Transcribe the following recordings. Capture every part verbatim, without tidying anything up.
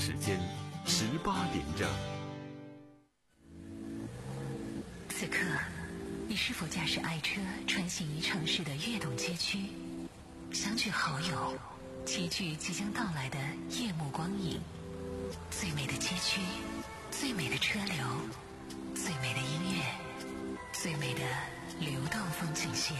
时间十八点整。 此刻，你是否驾驶爱车穿行于城市的跃动街区，相聚好友，齐聚即将到来的夜幕光影？最美的街区，最美的车流，最美的音乐，最美的流动风景线。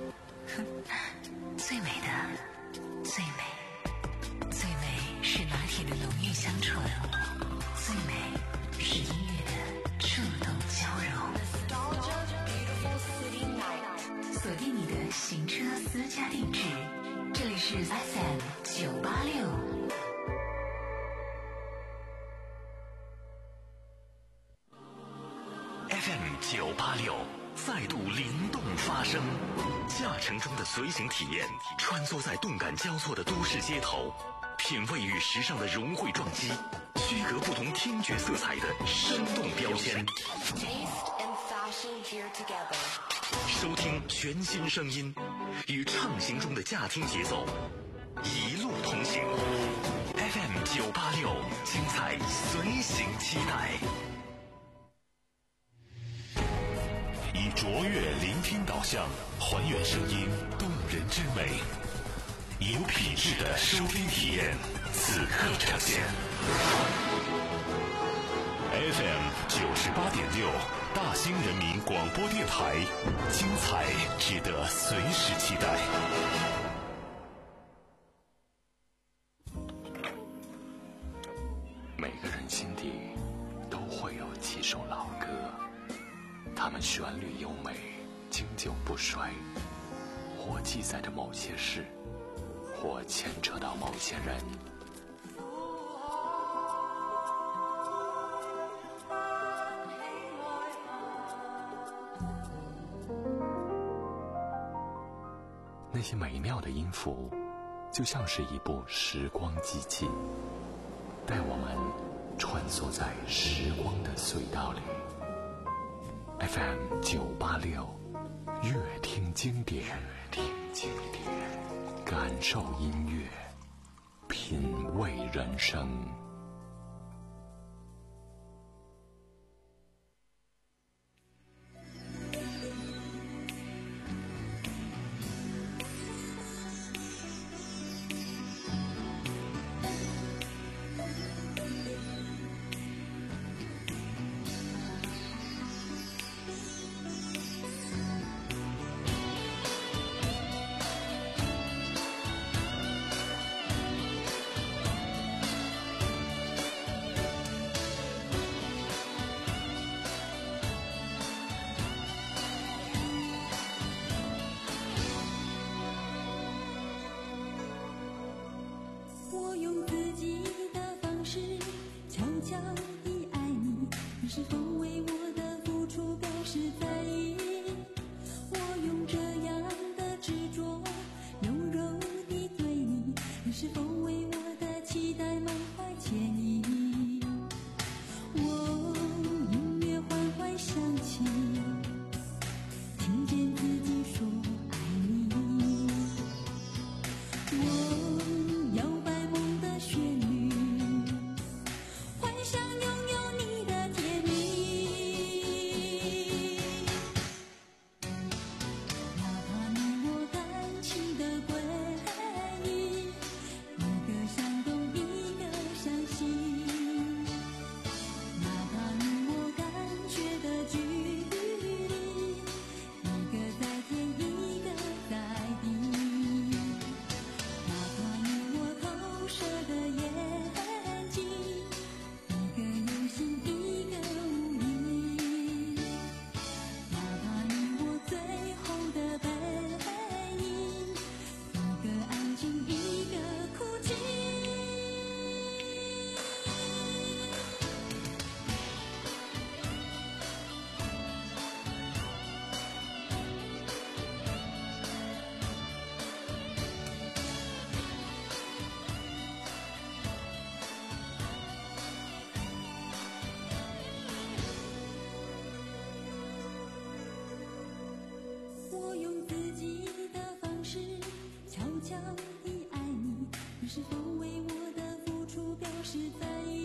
最美的，最美，最美是拿铁的浓郁香醇，最美是音乐的触动交融。锁定你的行车私家定制，这里是 F M 九八六。 F M 九八六再度灵动发声，驾乘中的随行体验，穿梭在动感交错的都市街头，品味与时尚的融汇撞击，区隔不同听觉色彩的生动标签。收听全新声音，与畅行中的驾听节奏一路同行。F M 九八六，精彩随行期待。以卓越聆听导向，还原声音动人之美，有品质的收听体验，此刻呈现。F M 九十八点六，大兴人民广播电台，精彩值得随时期待。每个人心底都会有几首老歌，它们旋律优美，经久不衰，或记载着某些事，或牵扯到某些人。那些美妙的音符，就像是一部时光机器，带我们穿梭在时光的隧道里。F M 九八六，乐听经典，乐听经典，感受音乐，品味人生。 悄悄地爱你，你是否为我的付出表示在意？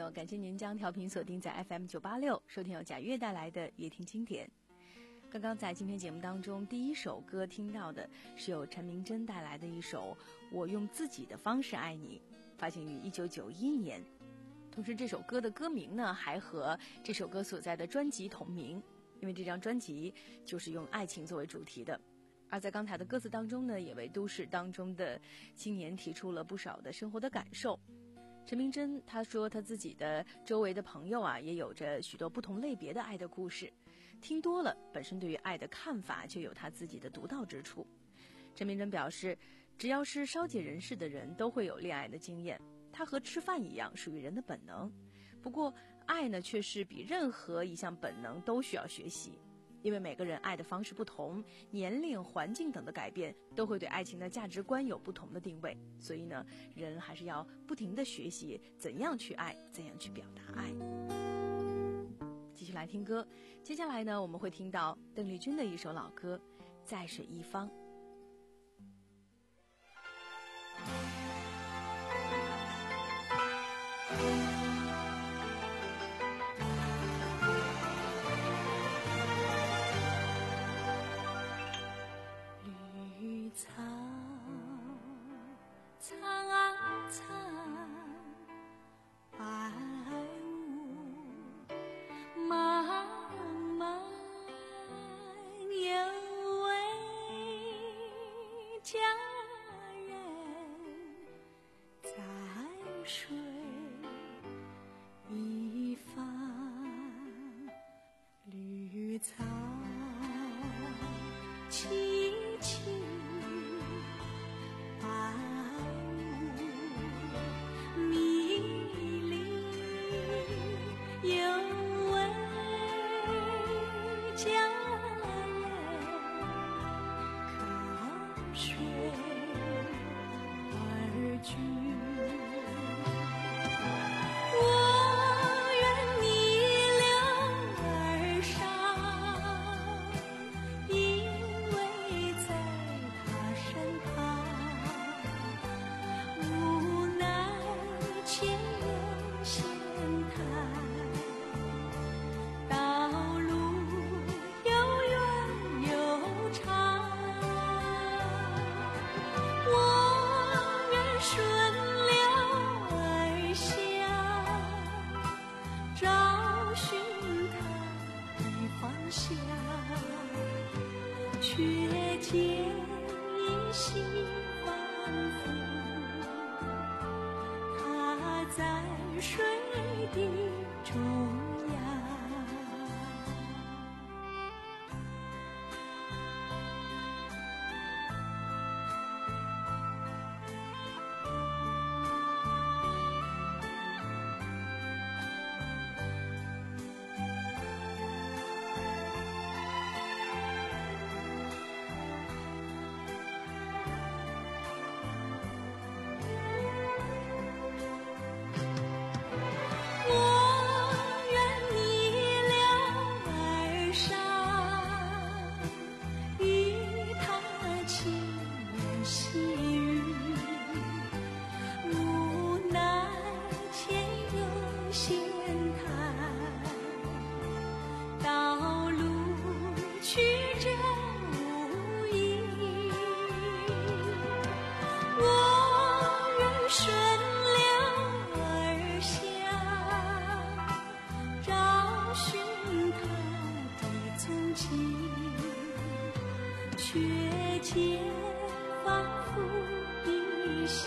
好，感谢您将调频锁定在 F M 九八六，收听由贾悦带来的夜听经典。刚刚在今天节目当中，第一首歌听到的是由陈明真带来的一首《我用自己的方式爱你》，发行于一九九一年。同时，这首歌的歌名呢，还和这首歌所在的专辑同名，因为这张专辑就是用爱情作为主题的。而在刚才的歌词当中呢，也为都市当中的青年提出了不少的生活的感受。陈明真他说他自己的周围的朋友啊，也有着许多不同类别的爱的故事，听多了本身对于爱的看法就有他自己的独到之处。陈明真表示，只要是稍解人世的人都会有恋爱的经验，它和吃饭一样属于人的本能。不过爱呢，却是比任何一项本能都需要学习，因为每个人爱的方式不同，年龄、环境等的改变都会对爱情的价值观有不同的定位，所以呢，人还是要不停地学习怎样去爱，怎样去表达爱。继续来听歌，接下来呢，我们会听到邓丽君的一首老歌《在水一方》。 草苍苍，白雾茫茫，有位佳人在水一方，绿草萋萋，白雾迷离，有位佳人靠水而居。我愿逆流而上，依偎在他身旁，无奈前有险滩，道路又远又长，我愿顺流而下，找寻他的方向，却见依稀仿佛他在水的中央。我愿逆流而上，与他轻言细语，无奈前有险滩，道路曲折无依，我愿顺流而下，找寻他的踪迹，却见仿佛依稀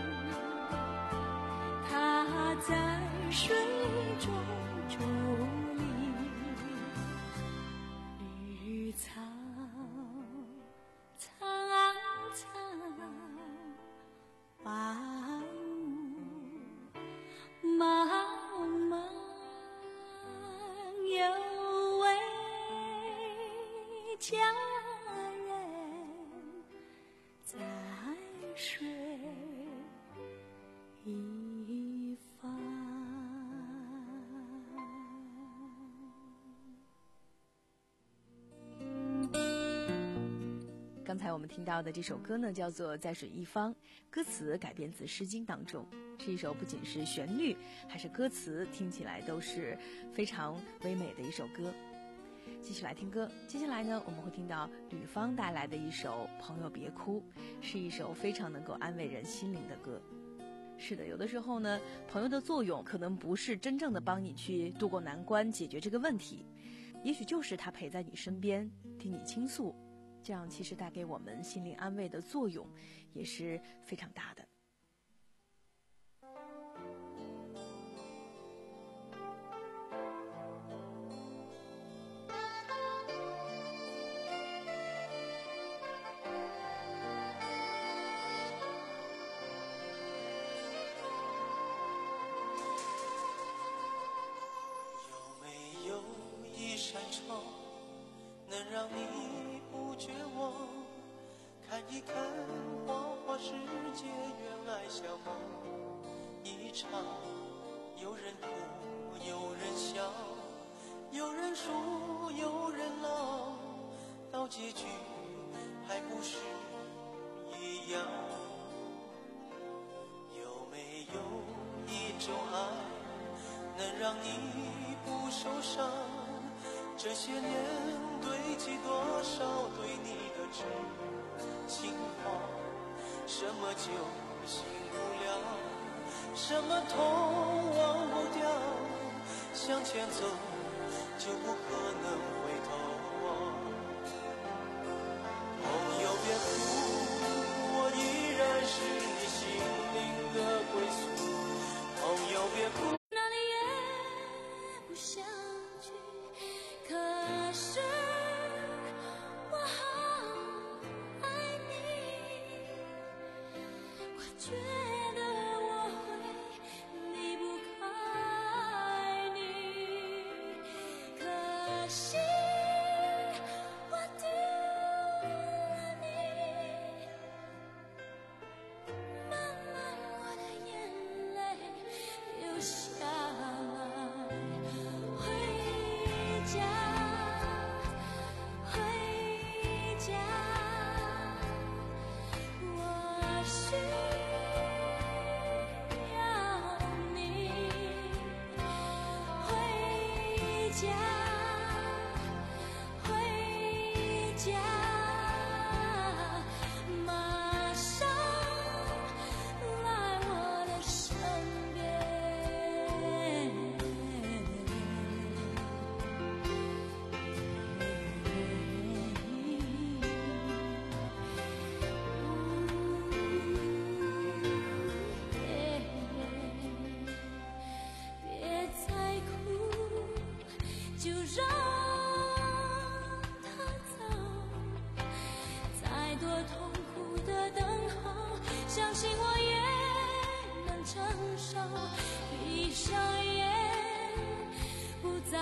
他在水中伫立，绿草苍苍，白雾茫茫，有位佳人在水一方。 刚才我们听到的这首歌呢，叫做《在水一方》，歌词改编自《诗经》当中，是一首不仅是旋律，还是歌词听起来都是非常唯美的一首歌。继续来听歌，接下来呢，我们会听到吕方带来的一首《朋友别哭》，是一首非常能够安慰人心灵的歌。是的，有的时候呢，朋友的作用可能不是真正的帮你去度过难关，解决这个问题，也许就是他陪在你身边，听你倾诉，这样其实带给我们心灵安慰的作用也是非常大的。 扇窗能让你不绝望，看一看花花世界，原来像梦一场。有人哭，有人笑，有人输，有人老，到结局还不是一样。有没有一种爱能让你不受伤？这些年堆积多少对你的真情话，什么就醒不了，什么痛忘不掉，向前走就不可能回头望。朋友别哭，我依然是你心灵的归宿。朋友别哭， 哪里也不想去，可是我好爱你，我觉得我会离不开你，可惜我丢了你，慢慢我的眼泪流下来，回家回家，我需要你，回家回家，马上来我的身边。别再哭，就让它走，再多痛苦的等候，相信我也能承受。闭上眼，不再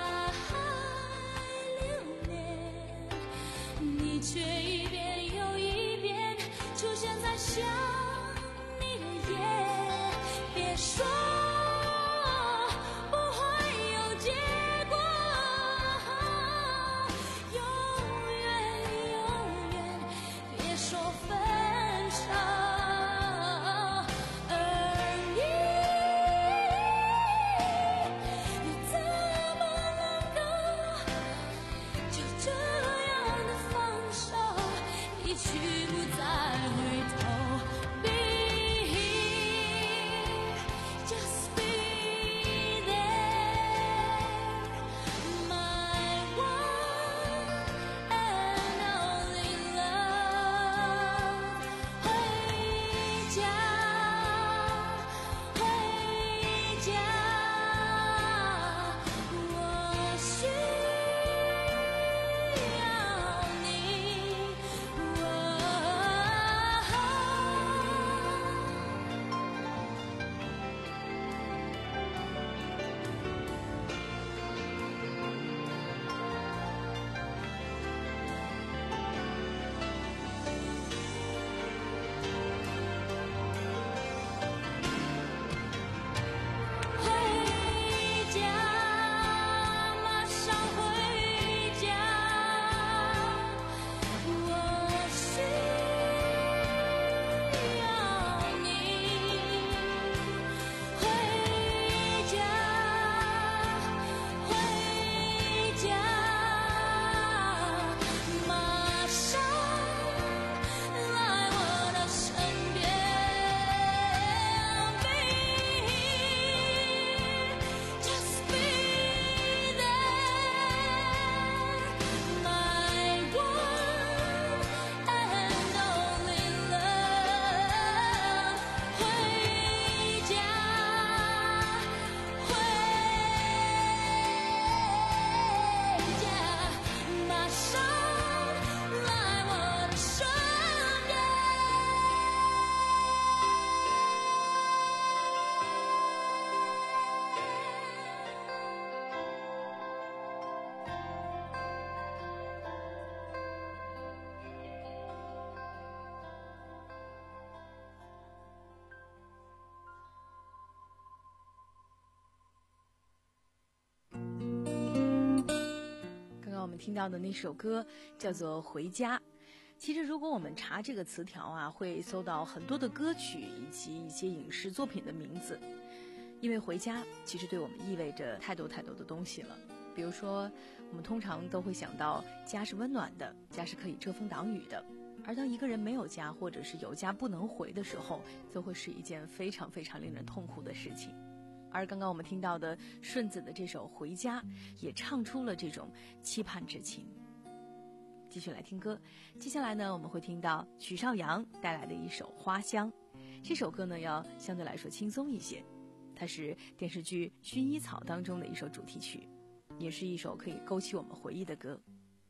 留恋，你却一遍又一遍出现在想你的夜。别说不会有结果，永远永远别说分手，而你又怎么能够就这样的放手，一去不再回头。Be here, just be there, my one and only love. 回家回家，我需要你，我听到的那首歌叫做《回家》。其实如果我们查这个词条啊，会搜到很多的歌曲以及一些影视作品的名字，因为回家其实对我们意味着太多太多的东西了。比如说我们通常都会想到家是温暖的，家是可以遮风挡雨的，而当一个人没有家或者是有家不能回的时候，就会是一件非常非常令人痛苦的事情。而刚刚我们听到的顺子的这首《回家》也唱出了这种期盼之情。继续来听歌，接下来呢我们会听到许绍洋带来的一首《花香》。这首歌呢要相对来说轻松一些，它是电视剧《薰衣草》当中的一首主题曲，也是一首可以勾起我们回忆的歌。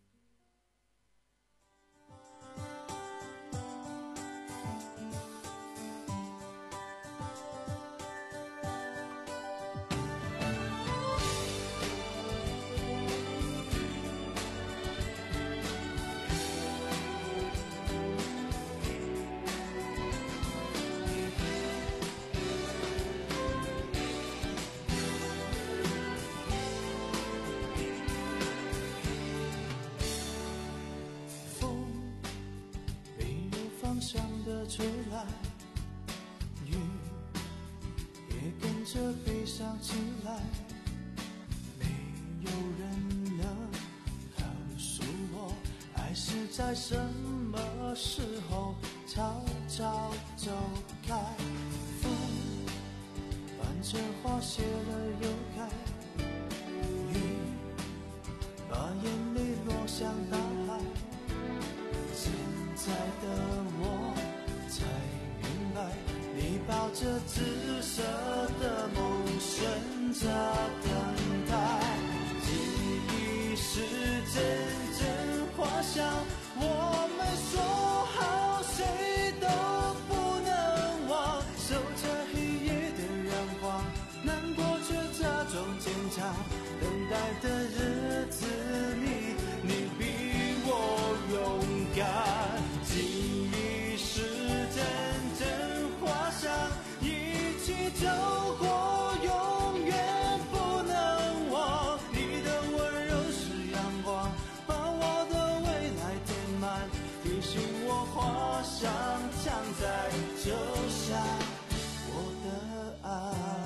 吹来，雨也跟着悲伤起来，没有人能告诉我，爱是在什么时候悄悄走开。风伴着花谢了又开，雨把眼泪落向大海，现在的我才明白，你抱着紫色的梦选择等待，记忆是阵阵花香，我们说好谁都不能忘，守着黑夜的阳光，难过却假装坚强，等待的日子里你比我勇敢，记忆是阵阵花香，一起走过永远不能忘，你的温柔是阳光，把我的未来填满，提醒我花香藏在酒下我的爱。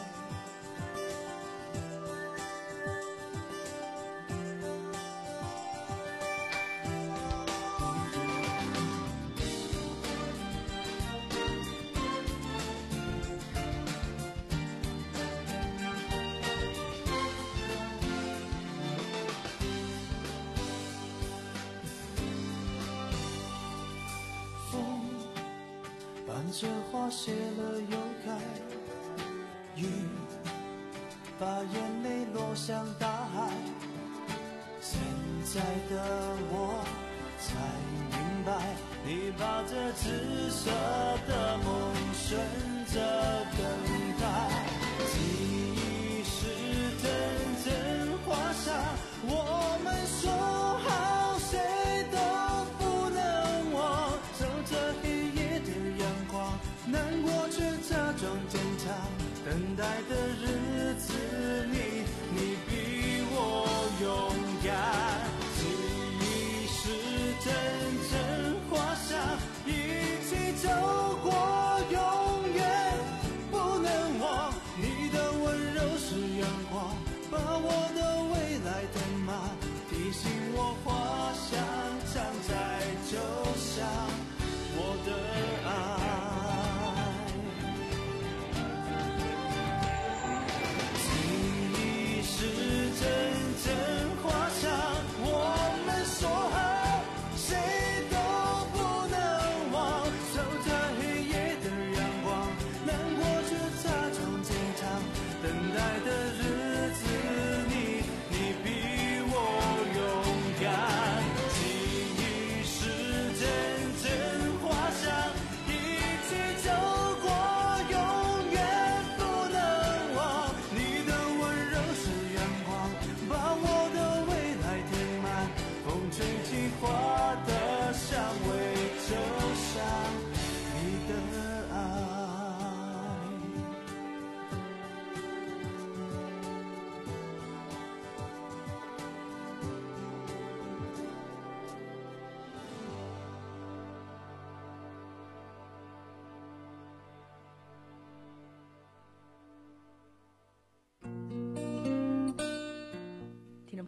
这花谢了又开，雨把眼泪落向大海，现在的我才明白，你把这紫色的梦选择等待，记忆是阵阵花香，我们说好谁都不能忘，守着黑夜的阳光，难过却假装坚强，等待的日子里你比我勇敢，记忆是阵阵花香，一起走过永远不能忘，你的温柔是阳光，把我的未来填满，提醒我花香藏在酒下我的爱。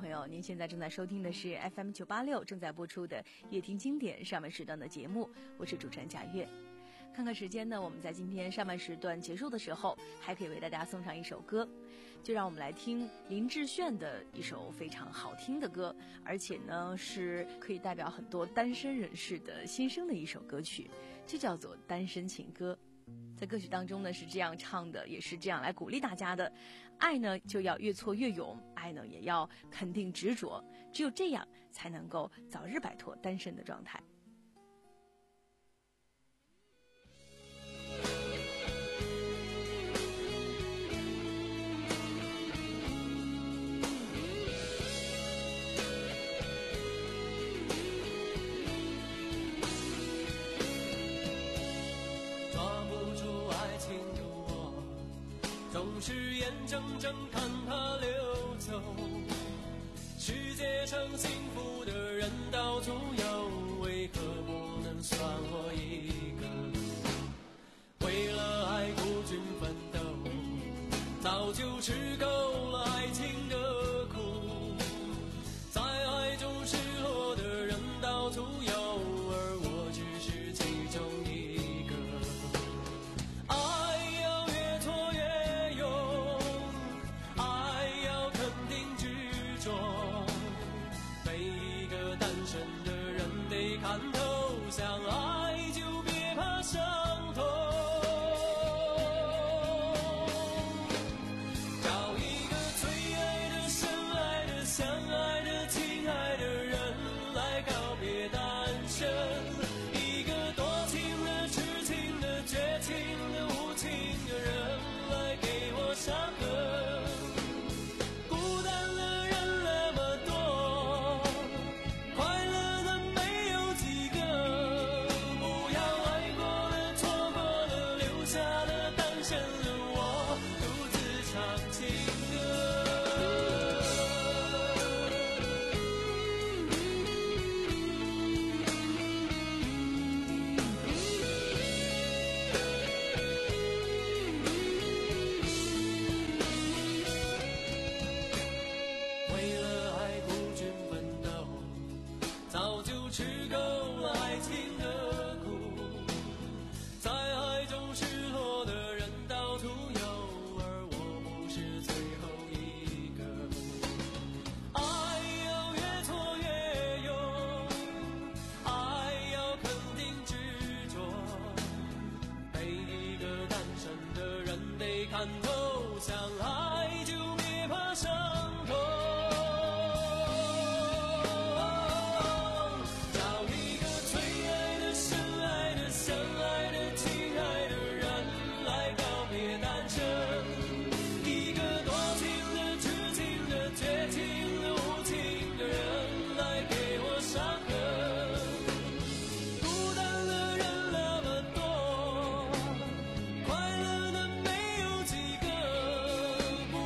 友，您现在正在收听的是 F M 九八六正在播出的夜听经典上半时段的节目，我是主持人贾月。看看时间呢，我们在今天上半时段结束的时候，还可以为大家送上一首歌，就让我们来听林志炫的一首非常好听的歌，而且呢是可以代表很多单身人士的心声的一首歌曲，就叫做《单身情歌》。在歌曲当中呢是这样唱的，也是这样来鼓励大家的：爱呢就要越挫越勇，爱呢也要肯定执着，只有这样才能够早日摆脱单身的状态。 总是眼睁睁看它流走，世界上幸福的人到处有，为何不能算我一个？为了爱孤军奋斗，早就吃够了爱情的苦，在爱中失落的人到处有，而我只是其中一个。爱要越挫越勇，爱要肯定执着，每一个单身的人得看透，相爱就别怕伤痛。找一个最爱的、深爱的、相爱的、亲爱的人来告别单身，一个多情的、痴情的、绝情的、无情的人来给我伤痕。孤单的人那么多，快乐的没有几个，不要爱过了、错过了，留下了单身的我，独自唱情歌。为了爱孤军奋斗，早就吃够了爱情的苦，在爱中失落的人到处有，而我不是最后一个。爱要越挫越勇，爱要肯定执着，每一个单身的人得看透，相爱就别怕伤痛。找一个最爱的、深爱的、相爱的、亲爱的人来告别单身，一个多情的、痴情的、绝情的、无情的人来给我伤痕。孤单的人那么多，快乐的没有几个，不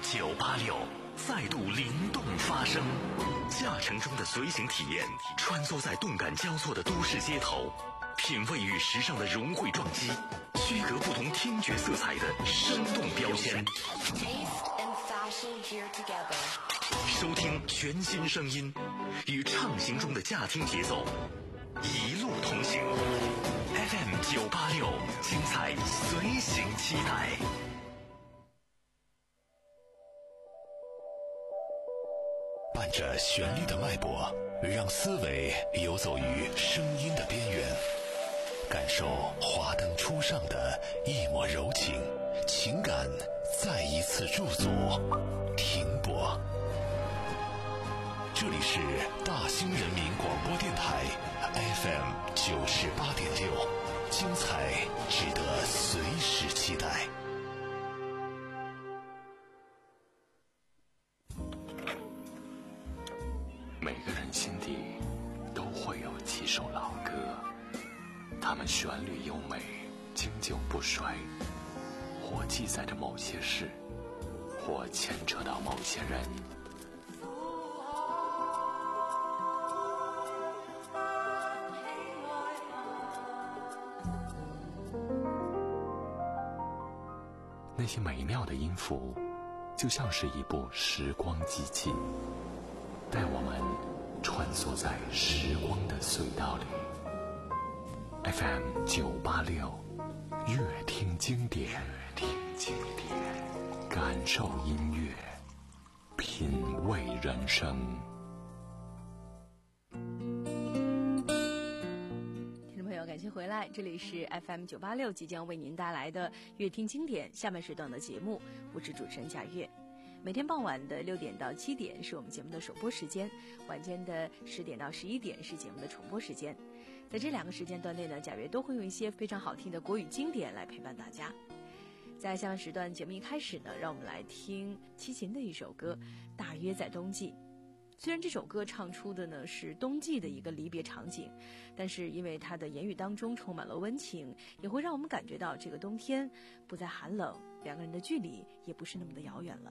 九八六再度灵动发声，驾乘中的随行体验，穿梭在动感交错的都市街头，品味与时尚的融汇撞击，区隔不同听觉色彩的生动标签。收听全新声音，与畅行中的驾听节奏，一路同行。F M 九八六，精彩随行期待。 伴着旋律的脉搏，让思维游走于声音的边缘，感受华灯初上的一抹柔情，情感再一次驻足停泊。这里是大兴人民广播电台 F M 九十八点六，精彩值得随时期待。 每个人心底都会有几首老歌，它们旋律优美，经久不衰，或记载着某些事，或牵扯到某些人。那些美妙的音符，就像是一部时光机器，带我们穿梭在时光的隧道里。 F M 九八六，乐听经典，乐听经典，感受音乐，品味人生。 听众朋友，感谢回来，这里是 F M 九八六即将为您带来的乐听经典下半时段的节目，我是主持人贾月。每天傍晚的六点到七点是我们节目的首播时间，晚间的十点到十一点是节目的重播时间。在这两个时间段内呢，贾月都会用一些非常好听的国语经典来陪伴大家。在下半时段节目一开始呢，让我们来听齐秦的一首歌《大约在冬季》。虽然这首歌唱出的呢是冬季的一个离别场景，但是因为它的言语当中充满了温情，也会让我们感觉到这个冬天不再寒冷，两个人的距离也不是那么的遥远了。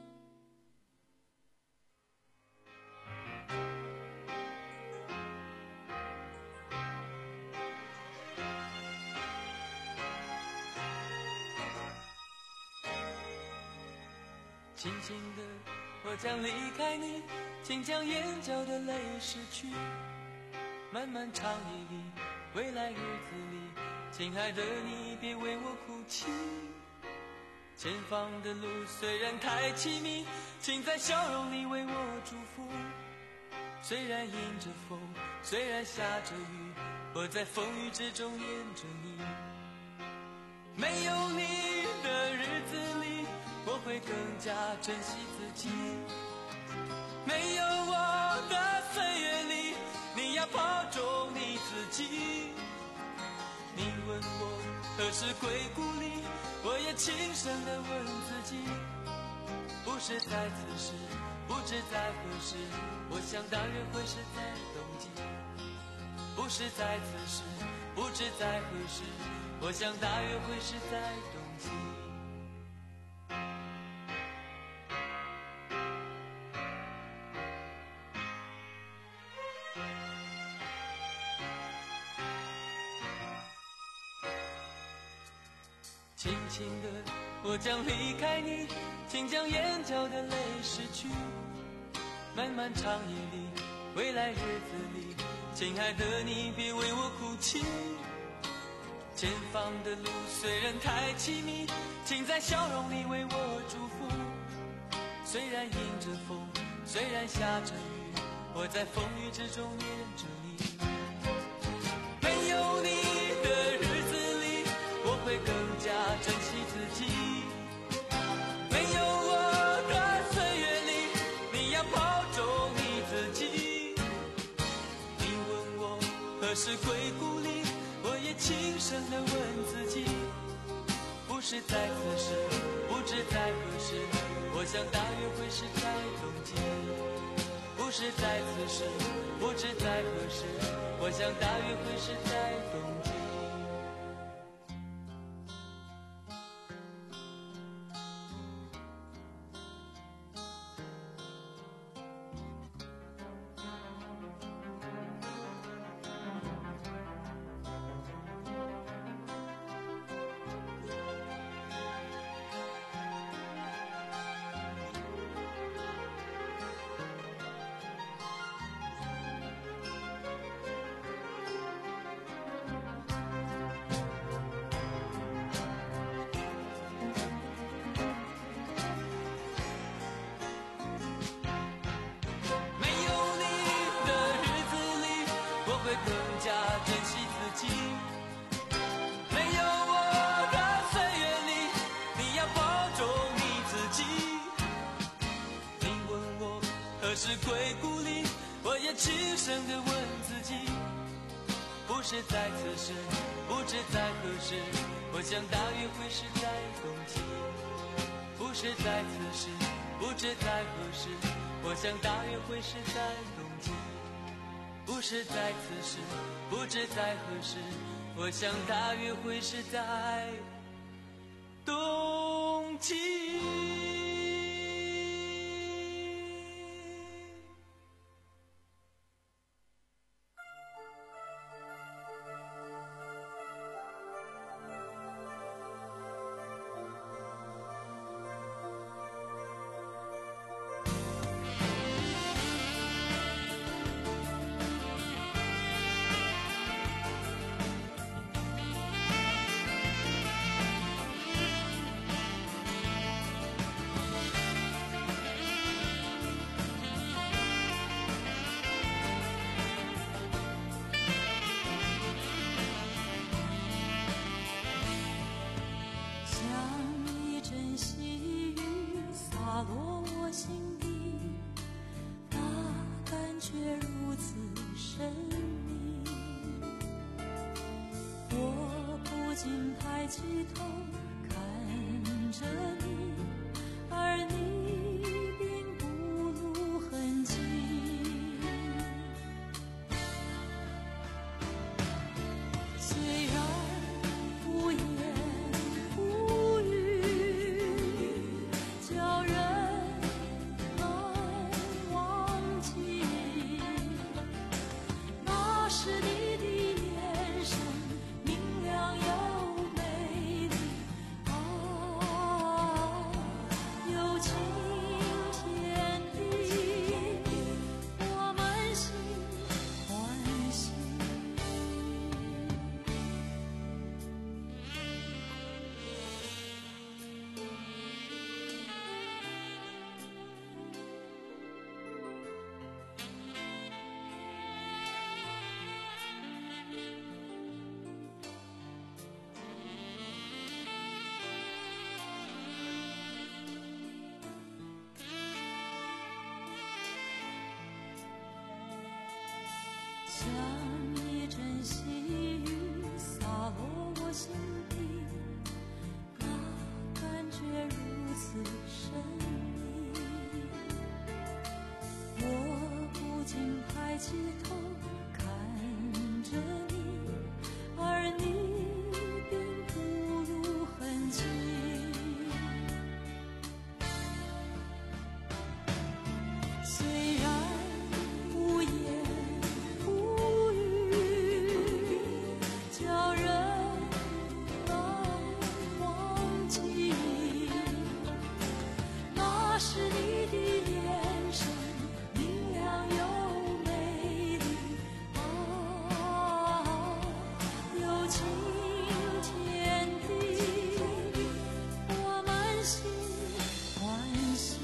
轻轻的，我将离开你，请将眼角的泪拭去。漫漫长夜里，未来日子里，亲爱的你别为我哭泣。前方的路虽然太凄迷，请在笑容里为我祝福。虽然迎着风，虽然下着雨，我在风雨之中念着你。没有你的日子里，我会更加珍惜自己。没有我的岁月里，你要保重你自己。你问我何时归故里，我也轻声地问自己。不是在此时，不知在何时，我想大约会是在冬季。不是在此时，不知在何时，我想大约会是在冬季。轻轻的，我将离开你，请将眼角的泪拭去。漫漫长夜里，未来日子里，亲爱的你别为我哭泣。前方的路虽然太凄迷，请在笑容里为我祝福。虽然迎着风，虽然下着雨，我在风雨之中念着你。没有你的日子里，我会更加珍惜自己。没有我的岁月里，你要保重你自己。你问我何时归故里，我也轻声地问自己。不是在此时，不知在何时，我想大约会是在冬季。不是在此时，不知在何时，我想大约会是在冬季。 对孤立，我也轻声地问自己，不是在此时，不知在何时，我想大约会是在冬季。不是在此时，不知在何时，我想大约会是在冬季。不是在此时，不知在何时，我想大约会是在冬季。 像一阵细雨洒落我心底，那感觉如此神秘，我不禁抬起头看着你，而你并不露痕迹。虽然无言无语，叫人难忘记，那是你的眼神，明亮又美丽，啊，有晴天地，我满心欢喜。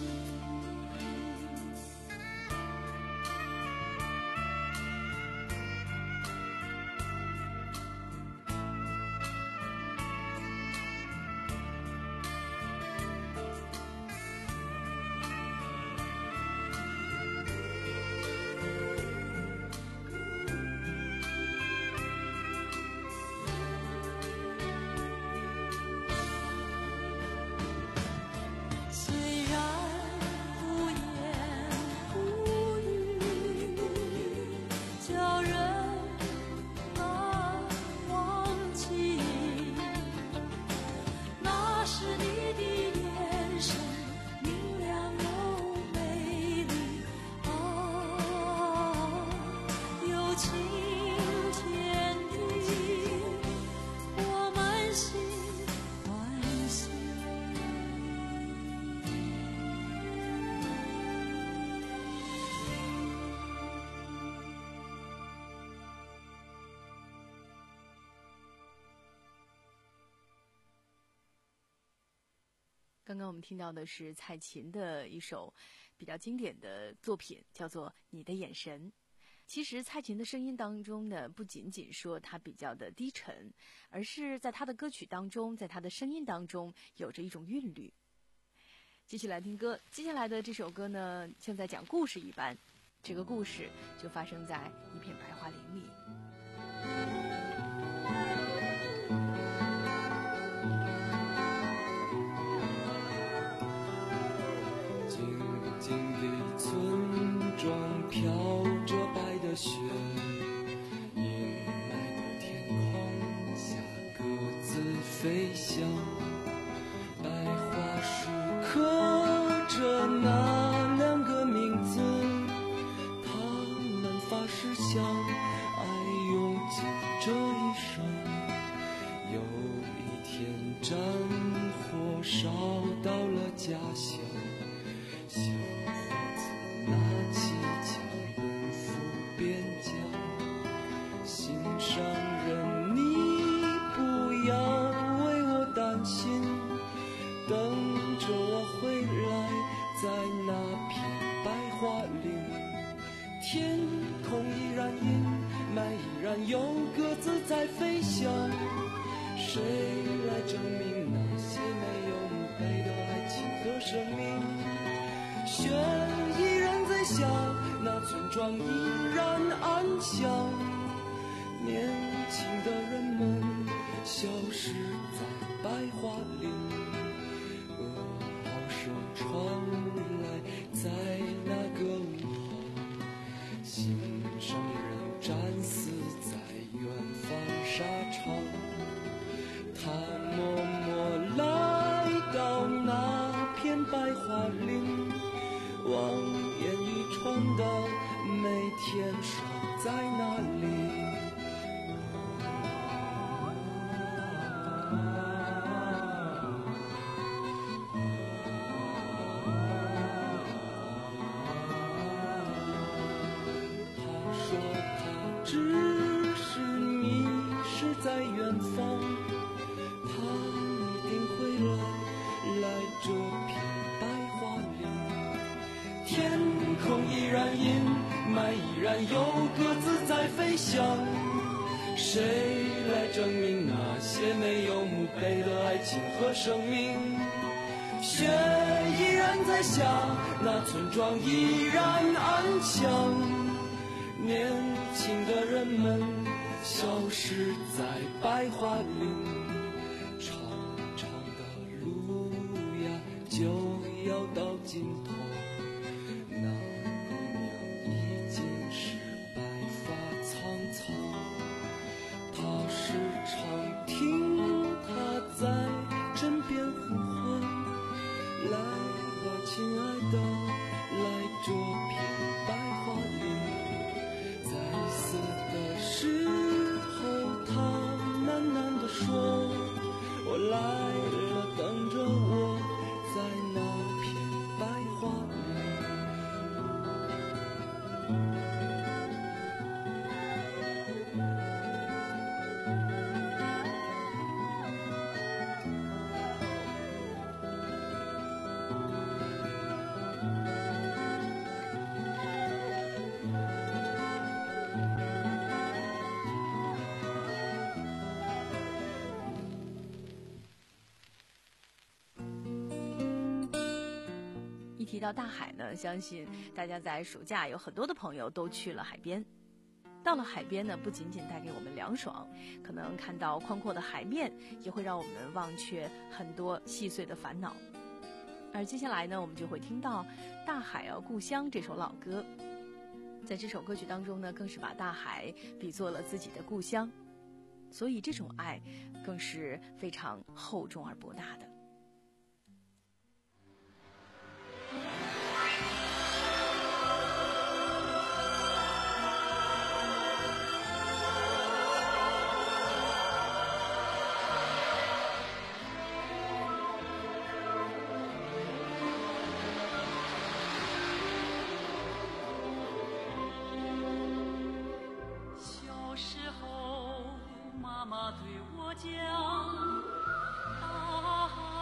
虽然无言无语，叫人难忘记，那是你的眼神，明亮又美丽，啊，有晴天地，我满心欢喜。 刚刚我们听到的是蔡琴的一首比较经典的作品，叫做《你的眼神》。其实蔡琴的声音当中呢，不仅仅说她比较的低沉，而是在她的歌曲当中，在她的声音当中有着一种韵律。 继续来听歌。接下来的这首歌呢，像在讲故事一般，这个故事就发生在一片白桦林里。 静静的村庄飘着白的雪，阴霾的天空下各自飞翔，白桦树刻着那两个名字，他们发誓相爱用尽这一生。有一天战火烧到了家乡，小伙子拿起枪奔赴边疆。心上人，你不要为我担心，等着我回来，在那片白桦林。天空依然阴霾，依然有鸽子在飞翔。谁来证明那些没有墓碑的爱情和生命？雪依然在下，那村庄依然安详。年轻的人们消失在白桦林，噩耗声传来，在那个午后，心上人战死在远方沙场。他默默来到那片白桦林，望眼欲穿的每天守在那里。他说他只是迷失在远方，他一定会来，来这片白桦林。天空依然阴霾，依然有鸽子在飞翔。谁来证明那些没有墓碑的爱情和生命？雪依然在下，那村庄依然安详。年轻的人们消失在白桦林，长长的路呀就要到尽头。那姑娘已经是白发苍苍，她时常听她在枕边呼唤，来吧亲爱的，来这片白桦林。在死的时候他喃喃地说，我来了，等着我，在那片白桦林。 一提到大海呢，相信大家在暑假有很多的朋友都去了海边。到了海边呢，不仅仅带给我们凉爽，可能看到宽阔的海面，也会让我们忘却很多细碎的烦恼。而接下来呢，我们就会听到《大海啊故乡》这首老歌。在这首歌曲当中呢，更是把大海比作了自己的故乡，所以这种爱更是非常厚重而博大的。 小时候，妈妈对我讲，大海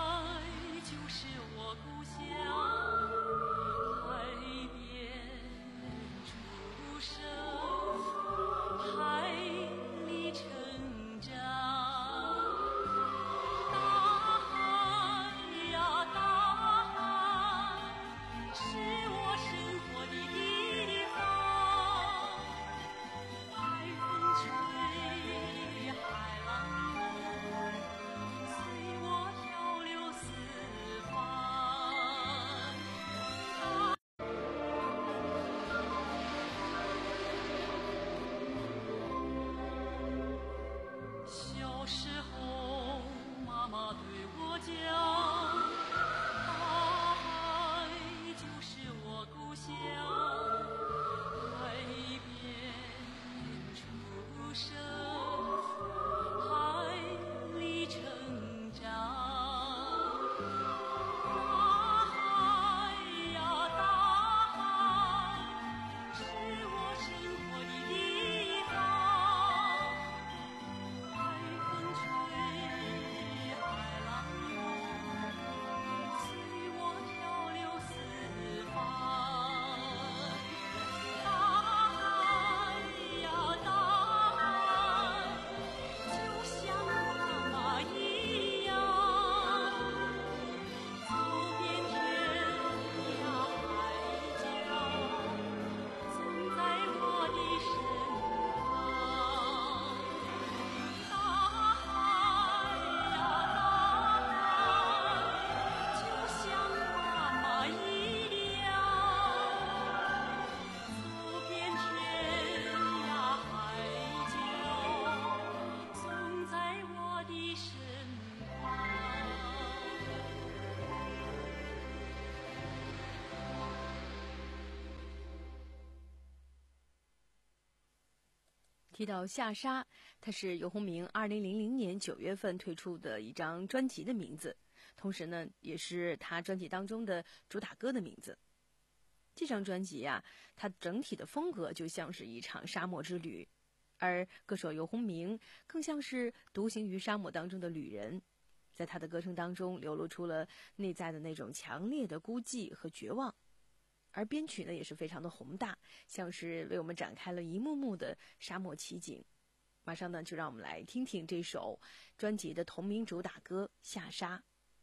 提到下沙，它是游鸿明二零零零年九月份推出的一张专辑的名字，同时呢，也是他专辑当中的主打歌的名字。这张专辑啊，它整体的风格就像是一场沙漠之旅，而歌手游鸿明更像是独行于沙漠当中的旅人，在他的歌声当中流露出了内在的那种强烈的孤寂和绝望。而编曲呢也是非常的宏大，像是为我们展开了一幕幕的沙漠奇景。马上呢，就让我们来听听这首专辑的同名主打歌《下沙》。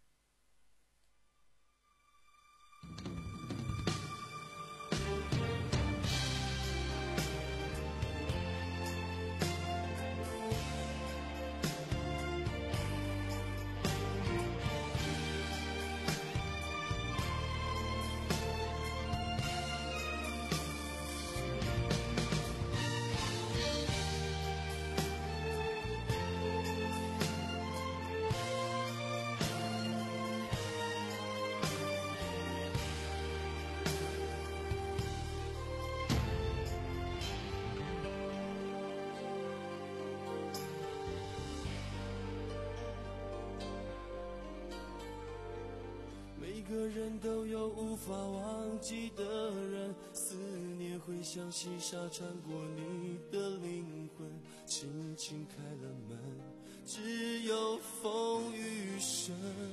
每个人都有无法忘记的人，思念会像细沙穿过你的灵魂，轻轻开了门，只有风雨声。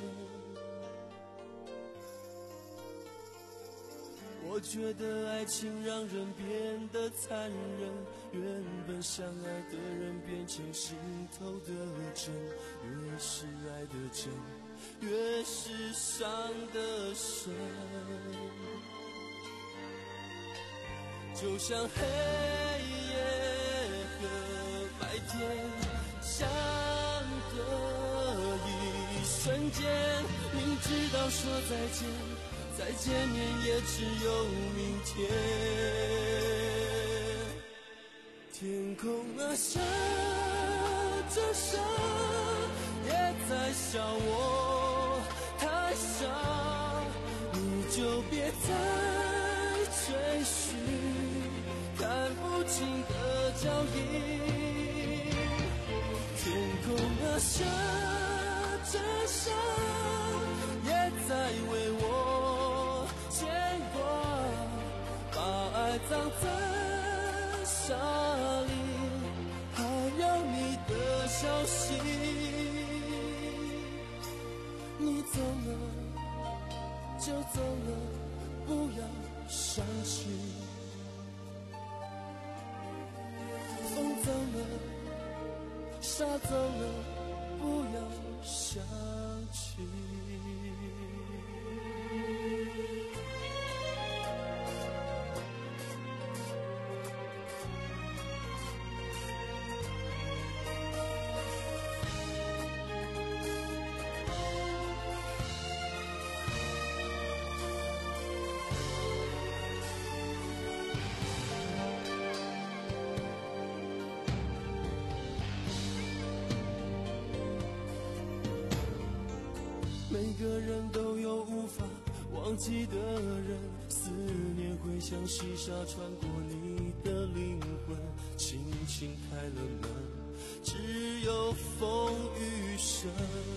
我觉得爱情让人变得残忍，原本相爱的人变成心头的针，越是爱的真，越是伤得深。就像黑夜和白天相隔一瞬间，明知道说再见，再见面也只有明天。天空啊，下着沙，也在笑我太傻，你就别再追寻看不清的脚印。天空啊，下着沙，也在为我牵挂，把爱葬在沙里，还有你的消息。你走了就走了，不要伤心。风走了，沙走了，不要想起。 每个人都有无法忘记的人，思念会像细沙穿过你的灵魂，轻轻开了门，只有风雨声。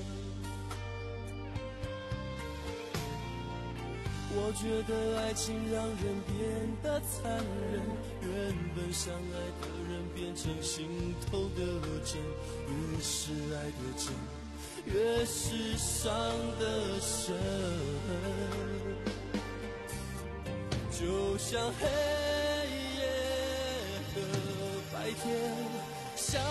我觉得爱情让人变得残忍，原本相爱的人变成心头的针，越是爱的真，越是伤得深。就像黑夜和白天相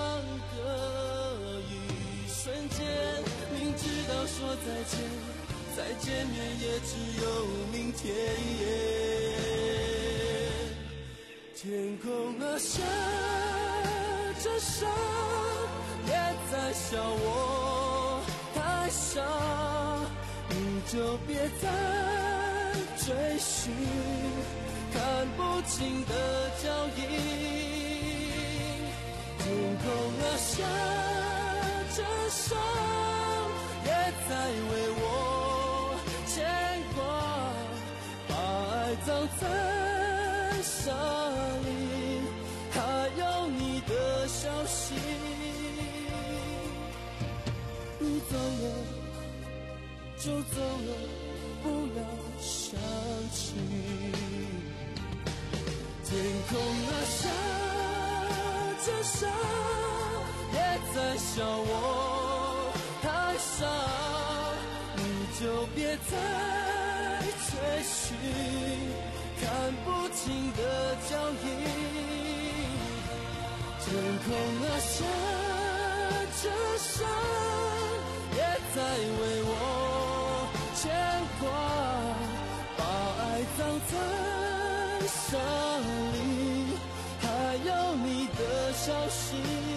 隔一瞬间，明知道说再见再见面也只有明天。天空啊下着沙，也在笑我太傻，你就别再追寻看不清的脚印。天空啊下着沙，也在为我牵挂，把爱葬在沙里，还有你的消息。你走了就走了，不要想起。天空啊下着沙，也在笑我太傻，你就别再追寻看不清的脚印。天空啊下着沙，也在为我牵挂，把爱葬在沙里，还有你的消息。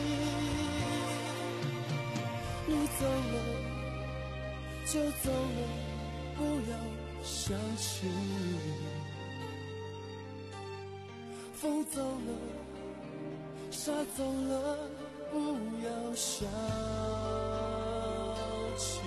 你走了就走了，不要想起。风走了，沙走了，不要想起。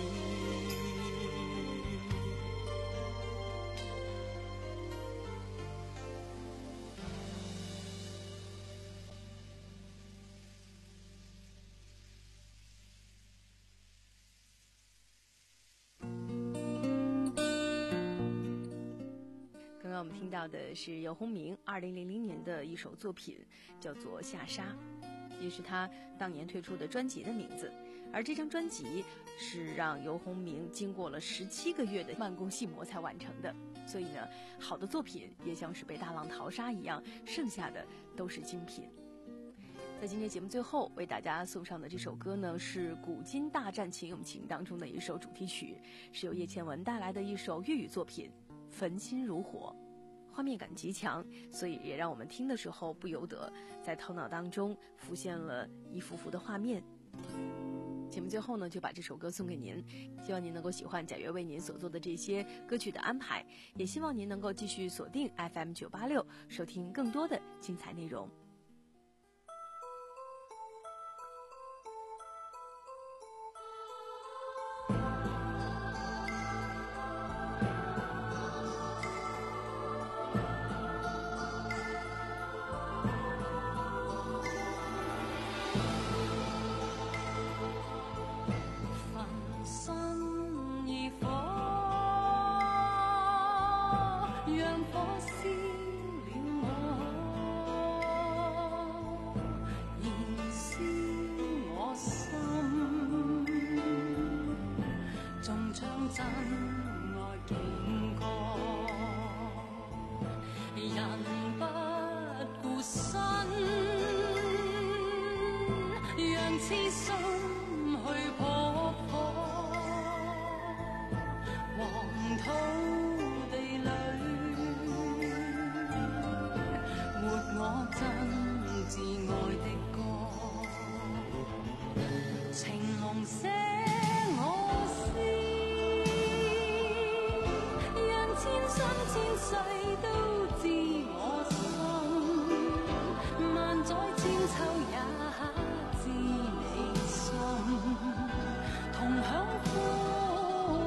刚刚我们听到的是游鸿明二零零零年的一首作品，叫做《下沙》，也是他当年推出的专辑的名字。而这张专辑是让游鸿明经过了十七个月的慢工细磨才完成的，所以呢，好的作品也像是被大浪淘沙一样，剩下的都是精品。在今天节目最后为大家送上的这首歌呢，是《古今大战秦俑情》当中的一首主题曲，是由叶倩文带来的一首粤语作品《焚心如火》。画面感极强，所以也让我们听的时候不由得在头脑当中浮现了一幅幅的画面。节目最后呢，就把这首歌送给您，希望您能够喜欢贾悦为您所做的这些歌曲的安排，也希望您能够继续锁定 F M 九八六，收听更多的精彩内容。 同享歡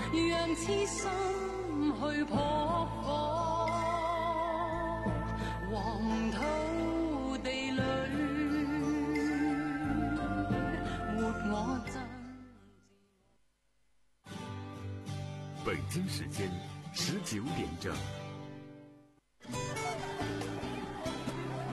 讓痴心去撲火，黃土地裏活我真。 北京时间十九点整。